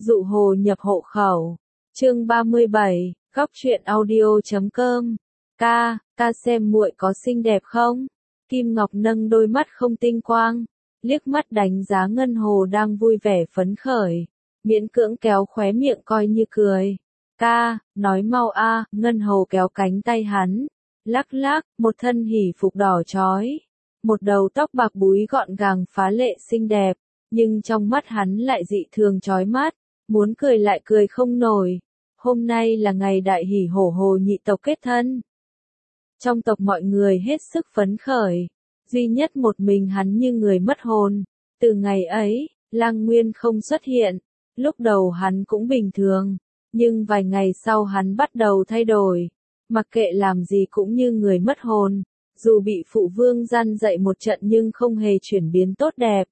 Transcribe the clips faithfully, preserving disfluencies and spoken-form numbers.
Dụ hồ nhập hộ khẩu. Chương ba mươi bảy, góc truyện audio chấm com. Ca, ca xem muội có xinh đẹp không? Kim Ngọc nâng đôi mắt không tinh quang, liếc mắt đánh giá Ngân Hồ đang vui vẻ phấn khởi, miễn cưỡng kéo khóe miệng coi như cười. Ca, nói mau a, Ngân Hồ kéo cánh tay hắn, lắc lắc, một thân hỉ phục đỏ chói, một đầu tóc bạc búi gọn gàng phá lệ xinh đẹp, nhưng trong mắt hắn lại dị thường chói mắt, muốn cười lại cười không nổi. Hôm nay là ngày đại hỉ hổ hồ nhị tộc kết thân. Trong tộc mọi người hết sức phấn khởi, duy nhất một mình hắn như người mất hồn. Từ ngày ấy, Lang Nguyên không xuất hiện, lúc đầu hắn cũng bình thường, nhưng vài ngày sau hắn bắt đầu thay đổi, mặc kệ làm gì cũng như người mất hồn, dù bị phụ vương gian dạy một trận nhưng không hề chuyển biến tốt đẹp.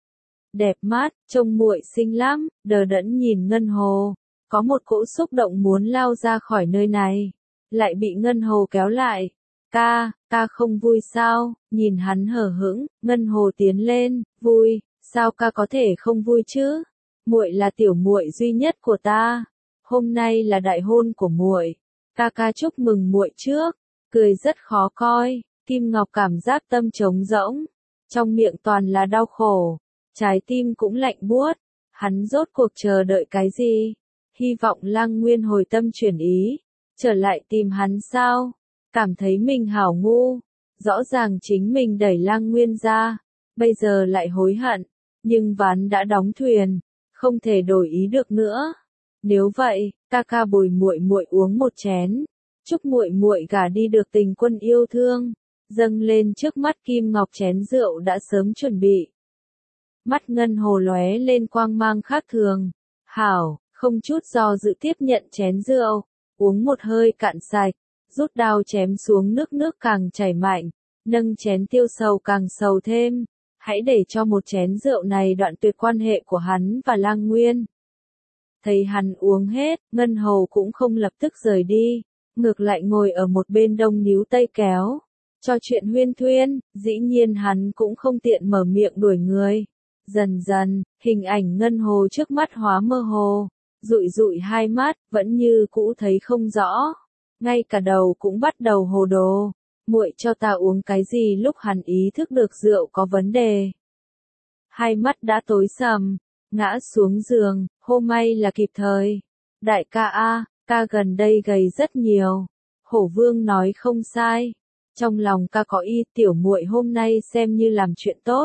Đẹp mắt, trông muội xinh lắm, đờ đẫn nhìn Ngân Hồ, có một cỗ xúc động muốn lao ra khỏi nơi này, lại bị Ngân Hồ kéo lại. Ca, ca không vui sao? Nhìn hắn hờ hững, Ngân Hồ tiến lên, vui, sao ca có thể không vui chứ? Muội là tiểu muội duy nhất của ta, hôm nay là đại hôn của muội, ca ca chúc mừng muội trước. Cười rất khó coi, Kim Ngọc cảm giác tâm trống rỗng, trong miệng toàn là đau khổ, trái tim cũng lạnh buốt. Hắn rốt cuộc chờ đợi cái gì? Hy vọng Lang Nguyên hồi tâm chuyển ý, trở lại tìm hắn sao? Cảm thấy mình hảo ngu, rõ ràng chính mình đẩy Lang Nguyên ra, bây giờ lại hối hận, nhưng ván đã đóng thuyền, không thể đổi ý được nữa. Nếu vậy, ca ca bồi muội muội uống một chén, chúc muội muội gả đi được tình quân yêu thương. Dâng lên trước mắt Kim Ngọc chén rượu đã sớm chuẩn bị. Mắt Ngân Hồ lóe lên quang mang khác thường. Hảo, không chút do dự tiếp nhận chén rượu, uống một hơi cạn sạch, rút đao chém xuống, nước nước càng chảy mạnh, nâng chén tiêu sầu càng sầu thêm. Hãy để cho một chén rượu này đoạn tuyệt quan hệ của hắn và Lang Nguyên. Thấy hắn uống hết, Ngân Hồ cũng không lập tức rời đi, ngược lại ngồi ở một bên đông níu tay kéo, cho chuyện huyên thuyên. Dĩ nhiên hắn cũng không tiện mở miệng đuổi người. Dần dần, hình ảnh Ngân Hồ trước mắt hóa mơ hồ, dụi dụi hai mắt, vẫn như cũ thấy không rõ, ngay cả đầu cũng bắt đầu hồ đồ. Muội cho ta uống cái gì? Lúc hắn ý thức được rượu có vấn đề, hai mắt đã tối sầm, ngã xuống giường. Hô may là kịp thời. Đại ca a, ca gần đây gầy rất nhiều. Hổ Vương nói không sai, trong lòng ca có y, tiểu muội hôm nay xem như làm chuyện tốt.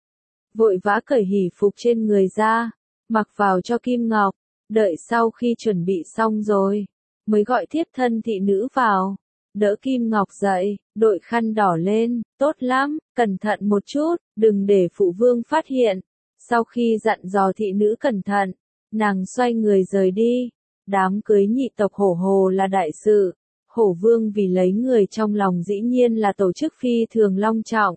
Vội vã cởi hỉ phục trên người ra, mặc vào cho Kim Ngọc, đợi sau khi chuẩn bị xong rồi, mới gọi thiếp thân thị nữ vào, đỡ Kim Ngọc dậy, đội khăn đỏ lên. Tốt lắm, cẩn thận một chút, đừng để phụ vương phát hiện. Sau khi dặn dò thị nữ cẩn thận, nàng xoay người rời đi. Đám cưới nhị tộc Hổ Hồ là đại sự, Hổ Vương vì lấy người trong lòng dĩ nhiên là tổ chức phi thường long trọng.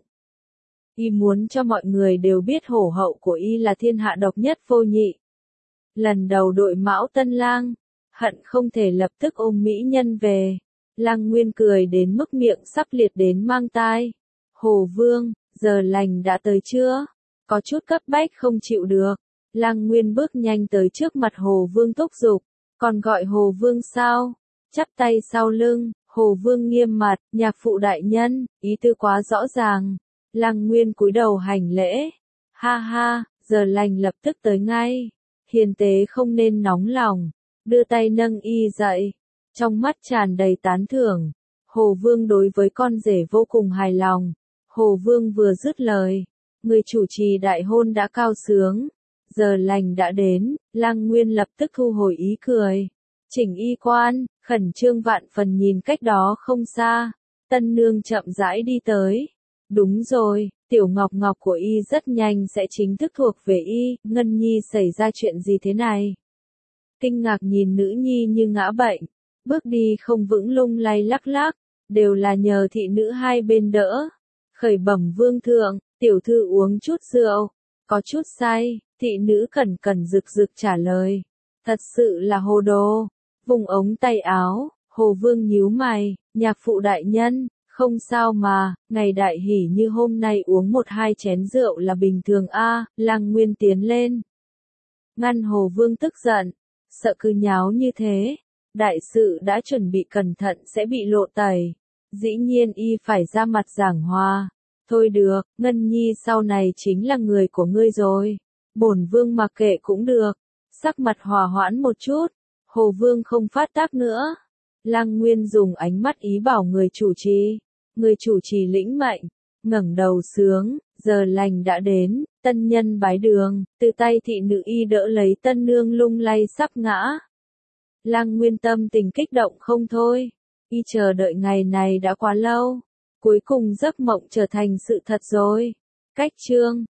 Y muốn cho mọi người đều biết hổ hậu của y là thiên hạ độc nhất vô nhị. Lần đầu đội Mão Tân Lang, hận không thể lập tức ôm mỹ nhân về. Lang Nguyên cười đến mức miệng sắp liệt đến mang tai. Hồ Vương, giờ lành đã tới chưa? Có chút cấp bách không chịu được. Lang Nguyên bước nhanh tới trước mặt Hồ Vương thúc giục. Còn gọi Hồ Vương sao? Chắp tay sau lưng, Hồ Vương nghiêm mặt, nhạc phụ đại nhân, ý tư quá rõ ràng. Lang Nguyên cúi đầu hành lễ. Ha ha, giờ lành lập tức tới ngay. Hiền tế không nên nóng lòng. Đưa tay nâng y dậy. Trong mắt tràn đầy tán thưởng. Hồ Vương đối với con rể vô cùng hài lòng. Hồ Vương vừa dứt lời, người chủ trì đại hôn đã cao sướng. Giờ lành đã đến, Lang Nguyên lập tức thu hồi ý cười. Chỉnh y quan, khẩn trương vạn phần nhìn cách đó không xa. Tân nương chậm rãi đi tới. Đúng rồi, tiểu Ngọc Ngọc của y rất nhanh sẽ chính thức thuộc về y. Ngân Nhi xảy ra chuyện gì thế này? Kinh ngạc nhìn nữ nhi như ngã bệnh, bước đi không vững lung lay lắc lắc, đều là nhờ thị nữ hai bên đỡ. Khởi bẩm vương thượng, tiểu thư uống chút rượu, có chút say. Thị nữ cẩn cẩn rực rực trả lời. Thật sự là hồ đồ. Vùng ống tay áo, Hồ Vương nhíu mày, nhạc phụ đại nhân, không sao mà, ngày đại hỉ như hôm nay uống một hai chén rượu là bình thường a. Lang Nguyên tiến lên, ngăn Hồ Vương tức giận, sợ cứ nháo như thế, đại sự đã chuẩn bị cẩn thận sẽ bị lộ tẩy. Dĩ nhiên y phải ra mặt giảng hòa. Thôi được, Ngân Nhi sau này chính là người của ngươi rồi. Bổn Vương mặc kệ cũng được. Sắc mặt hòa hoãn một chút, Hồ Vương không phát tác nữa. Lăng Nguyên dùng ánh mắt ý bảo người chủ trì. Người chủ trì lĩnh mệnh, ngẩng đầu sướng, giờ lành đã đến, tân nhân bái đường, từ tay thị nữ y đỡ lấy tân nương lung lay sắp ngã. Lăng Nguyên tâm tình kích động không thôi, y chờ đợi ngày này đã quá lâu, cuối cùng giấc mộng trở thành sự thật rồi. Cách chương